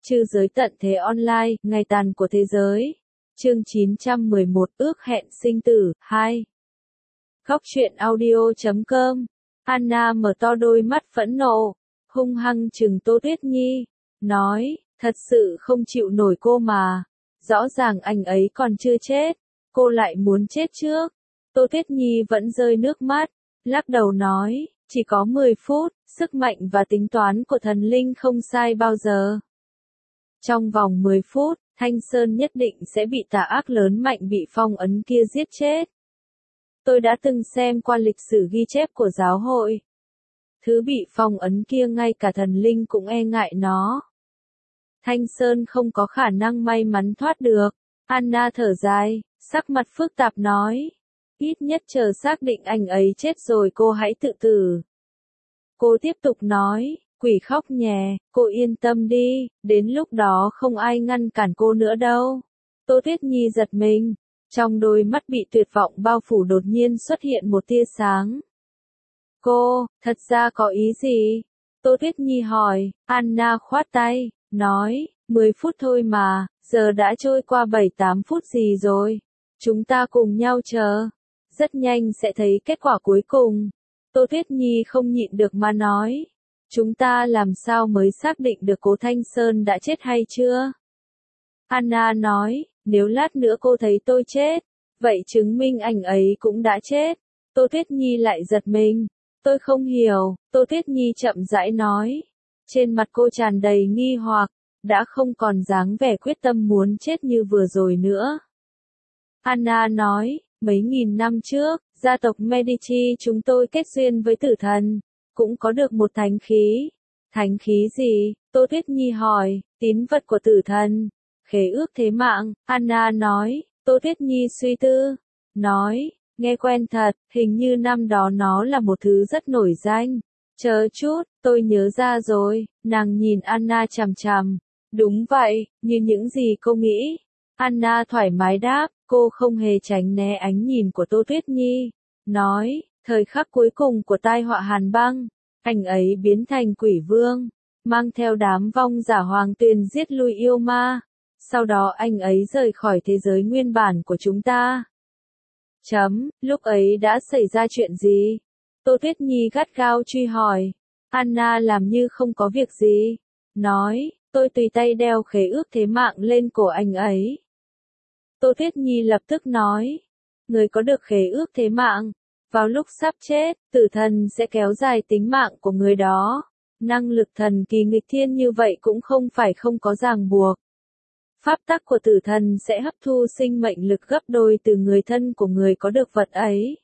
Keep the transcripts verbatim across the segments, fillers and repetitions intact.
Trư giới tận thế online, ngày tàn của thế giới. Chương chín trăm mười một, ước hẹn sinh tử, hai. Góc truyện audio chấm com. Anna mở to đôi mắt phẫn nộ, hung hăng trừng Tô Tuyết Nhi, nói, thật sự không chịu nổi cô mà. Rõ ràng anh ấy còn chưa chết, cô lại muốn chết trước. Tô Tuyết Nhi vẫn rơi nước mắt, lắc đầu nói, chỉ có mười phút, sức mạnh và tính toán của thần linh không sai bao giờ. Trong vòng mười phút, Thanh Sơn nhất định sẽ bị tà ác lớn mạnh bị phong ấn kia giết chết. Tôi đã từng xem qua lịch sử ghi chép của giáo hội. Thứ bị phong ấn kia ngay cả thần linh cũng e ngại nó. Thanh Sơn không có khả năng may mắn thoát được. Anna thở dài, sắc mặt phức tạp nói. Ít nhất chờ xác định anh ấy chết rồi cô hãy tự tử. Cô tiếp tục nói, quỷ khóc nhè, cô yên tâm đi, đến lúc đó không ai ngăn cản cô nữa đâu. Tô Tuyết Nhi giật mình, trong đôi mắt bị tuyệt vọng bao phủ đột nhiên xuất hiện một tia sáng. Cô, thật ra có ý gì? Tô Tuyết Nhi hỏi. Anna khoát tay, nói, mười phút thôi mà, giờ đã trôi qua bảy tám phút gì rồi. Chúng ta cùng nhau chờ, rất nhanh sẽ thấy kết quả cuối cùng. Tô Tuyết Nhi không nhịn được mà nói. Chúng ta làm sao mới xác định được cố Thanh Sơn đã chết hay chưa? Anna nói, nếu lát nữa cô thấy tôi chết, vậy chứng minh anh ấy cũng đã chết. Tô Tuyết Nhi lại giật mình. Tôi không hiểu, Tô Tuyết Nhi chậm rãi nói. Trên mặt cô tràn đầy nghi hoặc, đã không còn dáng vẻ quyết tâm muốn chết như vừa rồi nữa. Anna nói, mấy nghìn năm trước, gia tộc Medici chúng tôi kết duyên với tử thần, cũng có được một thánh khí. Thánh khí gì? Tô Tuyết Nhi hỏi. Tín vật của tử thần. Khế ước thế mạng. Anna nói. Tô Tuyết Nhi suy tư. Nói. Nghe quen thật, hình như năm đó nó là một thứ rất nổi danh. Chờ chút, tôi nhớ ra rồi. Nàng nhìn Anna chằm chằm. Đúng vậy, như những gì cô nghĩ. Anna thoải mái đáp. Cô không hề tránh né ánh nhìn của Tô Tuyết Nhi. Nói. Thời khắc cuối cùng của tai họa Hàn Băng, anh ấy biến thành quỷ vương, mang theo đám vong giả hoàng tuyền giết lui yêu ma. Sau đó anh ấy rời khỏi thế giới nguyên bản của chúng ta. Chấm, lúc ấy đã xảy ra chuyện gì? Tô Tuyết Nhi gắt gao truy hỏi. Anna làm như không có việc gì. Nói, tôi tùy tay đeo khế ước thế mạng lên cổ anh ấy. Tô Tuyết Nhi lập tức nói, người có được khế ước thế mạng. Vào lúc sắp chết, tử thần sẽ kéo dài tính mạng của người đó. Năng lực thần kỳ nghịch thiên như vậy cũng không phải không có ràng buộc. Pháp tắc của tử thần sẽ hấp thu sinh mệnh lực gấp đôi từ người thân của người có được vật ấy.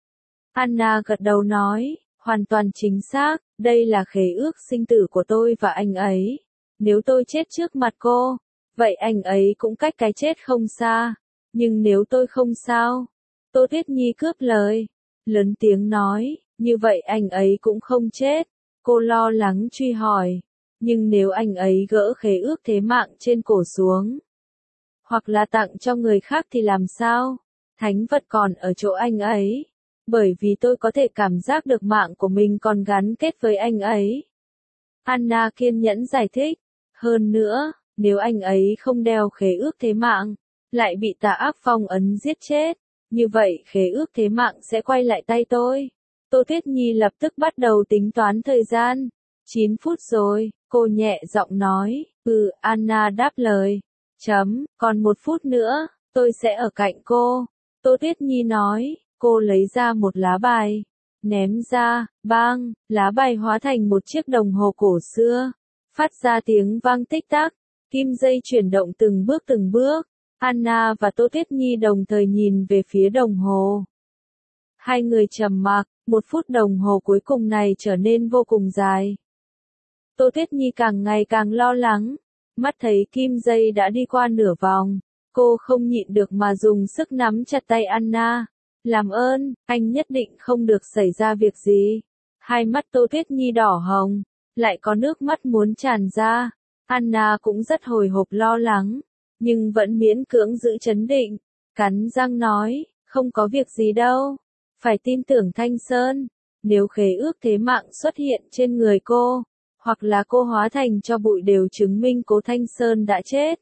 Anna gật đầu nói, hoàn toàn chính xác, đây là khế ước sinh tử của tôi và anh ấy. Nếu tôi chết trước mặt cô, vậy anh ấy cũng cách cái chết không xa. Nhưng nếu tôi không sao? Tô Tuyết Nhi cướp lời. Lớn tiếng nói, như vậy anh ấy cũng không chết. Cô lo lắng truy hỏi, nhưng nếu anh ấy gỡ khế ước thế mạng trên cổ xuống, hoặc là tặng cho người khác thì làm sao? Thánh vật còn ở chỗ anh ấy, bởi vì tôi có thể cảm giác được mạng của mình còn gắn kết với anh ấy. Anna kiên nhẫn giải thích, hơn nữa, nếu anh ấy không đeo khế ước thế mạng, lại bị tà ác phong ấn giết chết. Như vậy khế ước thế mạng sẽ quay lại tay tôi. Tô Tuyết Nhi lập tức bắt đầu tính toán thời gian. chín phút rồi, cô nhẹ giọng nói. Ừ, Anna đáp lời. Chấm, còn một phút nữa, tôi sẽ ở cạnh cô. Tô Tuyết Nhi nói, cô lấy ra một lá bài. Ném ra, bang, lá bài hóa thành một chiếc đồng hồ cổ xưa. Phát ra tiếng vang tích tắc, kim dây chuyển động từng bước từng bước. Anna và Tô Tuyết Nhi đồng thời nhìn về phía đồng hồ. Hai người trầm mặc, một phút đồng hồ cuối cùng này trở nên vô cùng dài. Tô Tuyết Nhi càng ngày càng lo lắng, mắt thấy kim dây đã đi qua nửa vòng. Cô không nhịn được mà dùng sức nắm chặt tay Anna. Làm ơn, anh nhất định không được xảy ra việc gì. Hai mắt Tô Tuyết Nhi đỏ hồng, lại có nước mắt muốn tràn ra. Anna cũng rất hồi hộp lo lắng, nhưng vẫn miễn cưỡng giữ trấn định, cắn răng nói, không có việc gì đâu, phải tin tưởng Thanh Sơn. Nếu khế ước thế mạng xuất hiện trên người cô, hoặc là cô hóa thành tro bụi đều chứng minh Cố Thanh Sơn đã chết.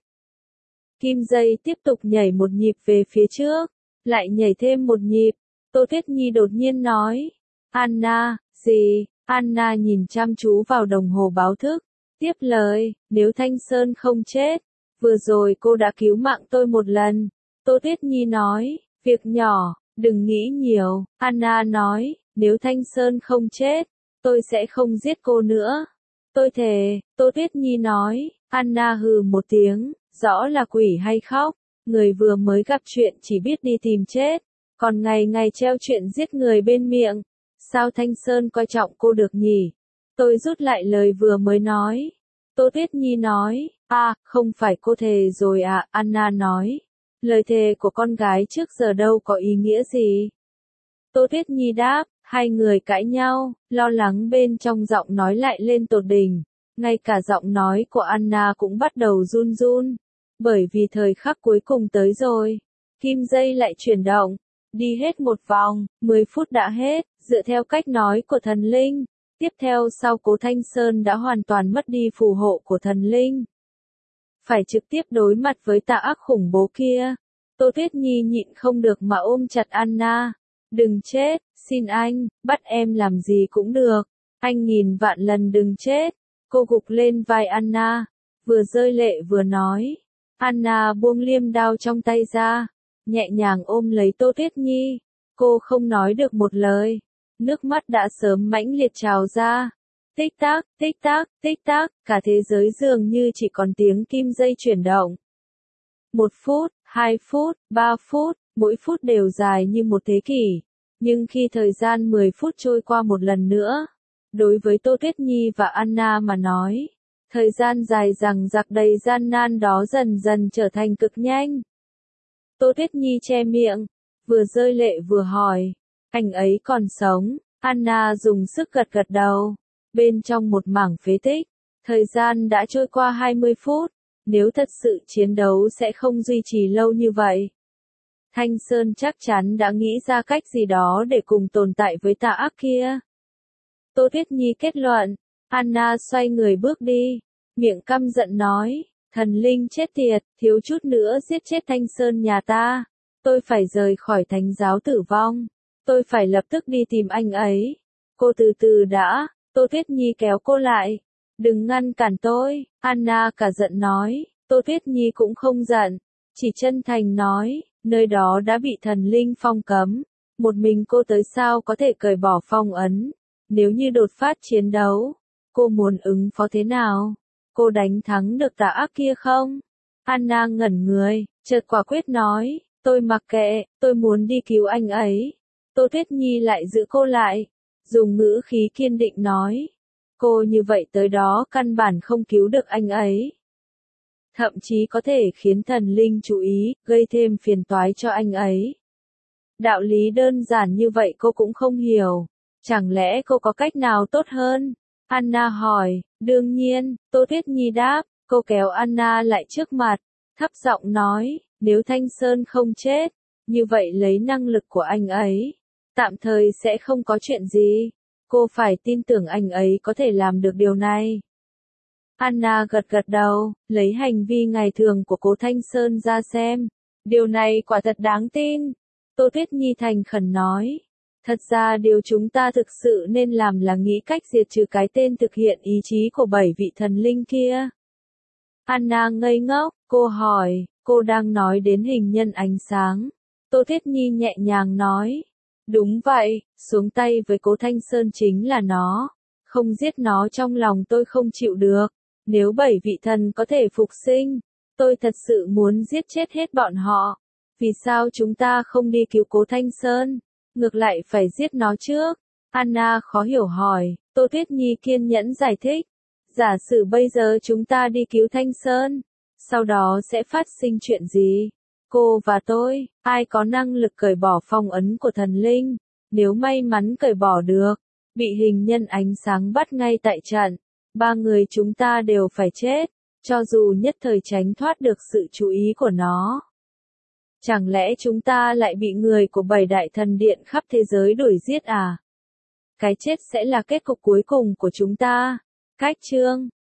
Kim dây tiếp tục nhảy một nhịp về phía trước, lại nhảy thêm một nhịp. Tô Tuyết Nhi đột nhiên nói, Anna, gì? Anna nhìn chăm chú vào đồng hồ báo thức, tiếp lời, nếu Thanh Sơn không chết, vừa rồi cô đã cứu mạng tôi một lần. Tô Tuyết Nhi nói, việc nhỏ, đừng nghĩ nhiều. Anna nói, nếu Thanh Sơn không chết, tôi sẽ không giết cô nữa. Tôi thề. Tô Tuyết Nhi nói. Anna hừ một tiếng, rõ là quỷ hay khóc, người vừa mới gặp chuyện chỉ biết đi tìm chết, còn ngày ngày treo chuyện giết người bên miệng. Sao Thanh Sơn coi trọng cô được nhỉ? Tôi rút lại lời vừa mới nói. Tô Tuyết Nhi nói, à, không phải cô thề rồi à? Anna nói, lời thề của con gái trước giờ đâu có ý nghĩa gì. Tô Tuyết Nhi đáp, hai người cãi nhau, lo lắng bên trong giọng nói lại lên tột đỉnh. Ngay cả giọng nói của Anna cũng bắt đầu run run, bởi vì thời khắc cuối cùng tới rồi. Kim dây lại chuyển động, đi hết một vòng, mười phút đã hết, dựa theo cách nói của thần linh. Tiếp theo sau Cố Thanh Sơn đã hoàn toàn mất đi phù hộ của thần linh, phải trực tiếp đối mặt với tà ác khủng bố kia. Tô Tuyết Nhi nhịn không được mà ôm chặt Anna. Đừng chết, xin anh, bắt em làm gì cũng được. Anh nghìn vạn lần đừng chết. Cô gục lên vai Anna, vừa rơi lệ vừa nói. Anna buông liêm đao trong tay ra, nhẹ nhàng ôm lấy Tô Tuyết Nhi. Cô không nói được một lời, nước mắt đã sớm mãnh liệt trào ra. Tích tắc, tích tắc, tích tắc, cả thế giới dường như chỉ còn tiếng kim dây chuyển động. Một phút, hai phút, ba phút, mỗi phút đều dài như một thế kỷ. Nhưng khi thời gian mười phút trôi qua một lần nữa, đối với Tô Tuyết Nhi và Anna mà nói, thời gian dài dằng dặc đầy gian nan đó dần dần trở thành cực nhanh. Tô Tuyết Nhi che miệng, vừa rơi lệ vừa hỏi, anh ấy còn sống? Anna dùng sức gật gật đầu. Bên trong một mảng phế tích, thời gian đã trôi qua hai mươi phút, nếu thật sự chiến đấu sẽ không duy trì lâu như vậy. Thanh Sơn chắc chắn đã nghĩ ra cách gì đó để cùng tồn tại với tà ác kia. Tô Tuyết Nhi kết luận. Anna xoay người bước đi, miệng căm giận nói, thần linh chết tiệt, thiếu chút nữa giết chết Thanh Sơn nhà ta. Tôi phải rời khỏi thánh giáo tử vong. Tôi phải lập tức đi tìm anh ấy. Cô từ từ đã. Tô Tuyết Nhi kéo cô lại. Đừng ngăn cản tôi. Anna cả giận nói. Tô Tuyết Nhi cũng không giận, chỉ chân thành nói, nơi đó đã bị thần linh phong cấm. Một mình cô tới sao có thể cởi bỏ phong ấn. Nếu như đột phát chiến đấu, cô muốn ứng phó thế nào? Cô đánh thắng được tà ác kia không? Anna ngẩn người, chợt quả quyết nói, tôi mặc kệ, tôi muốn đi cứu anh ấy. Tô Tuyết Nhi lại giữ cô lại, dùng ngữ khí kiên định nói, cô như vậy tới đó căn bản không cứu được anh ấy. Thậm chí có thể khiến thần linh chú ý, gây thêm phiền toái cho anh ấy. Đạo lý đơn giản như vậy cô cũng không hiểu. Chẳng lẽ cô có cách nào tốt hơn? Anna hỏi. Đương nhiên, Tô Tuyết Nhi đáp. Cô kéo Anna lại trước mặt, thấp giọng nói, nếu Thanh Sơn không chết, như vậy lấy năng lực của anh ấy, tạm thời sẽ không có chuyện gì. Cô phải tin tưởng anh ấy có thể làm được điều này. Anna gật gật đầu, lấy hành vi ngày thường của Cố Thanh Sơn ra xem. Điều này quả thật đáng tin. Tô Tuyết Nhi thành khẩn nói. Thật ra điều chúng ta thực sự nên làm là nghĩ cách diệt trừ cái tên thực hiện ý chí của bảy vị thần linh kia. Anna ngây ngốc, cô hỏi, cô đang nói đến hình nhân ánh sáng. Tô Tuyết Nhi nhẹ nhàng nói. Đúng vậy, xuống tay với Cố Thanh Sơn chính là nó. Không giết nó trong lòng tôi không chịu được. Nếu bảy vị thần có thể phục sinh, tôi thật sự muốn giết chết hết bọn họ. Vì sao chúng ta không đi cứu Cố Thanh Sơn, ngược lại phải giết nó trước? Anna khó hiểu hỏi. Tô Tuyết Nhi kiên nhẫn giải thích. Giả sử bây giờ chúng ta đi cứu Thanh Sơn, sau đó sẽ phát sinh chuyện gì? Cô và tôi, ai có năng lực cởi bỏ phong ấn của thần linh? Nếu may mắn cởi bỏ được, bị hình nhân ánh sáng bắt ngay tại trận, ba người chúng ta đều phải chết, cho dù nhất thời tránh thoát được sự chú ý của nó. Chẳng lẽ chúng ta lại bị người của bảy đại thần điện khắp thế giới đuổi giết à? Cái chết sẽ là kết cục cuối cùng của chúng ta. Cách chương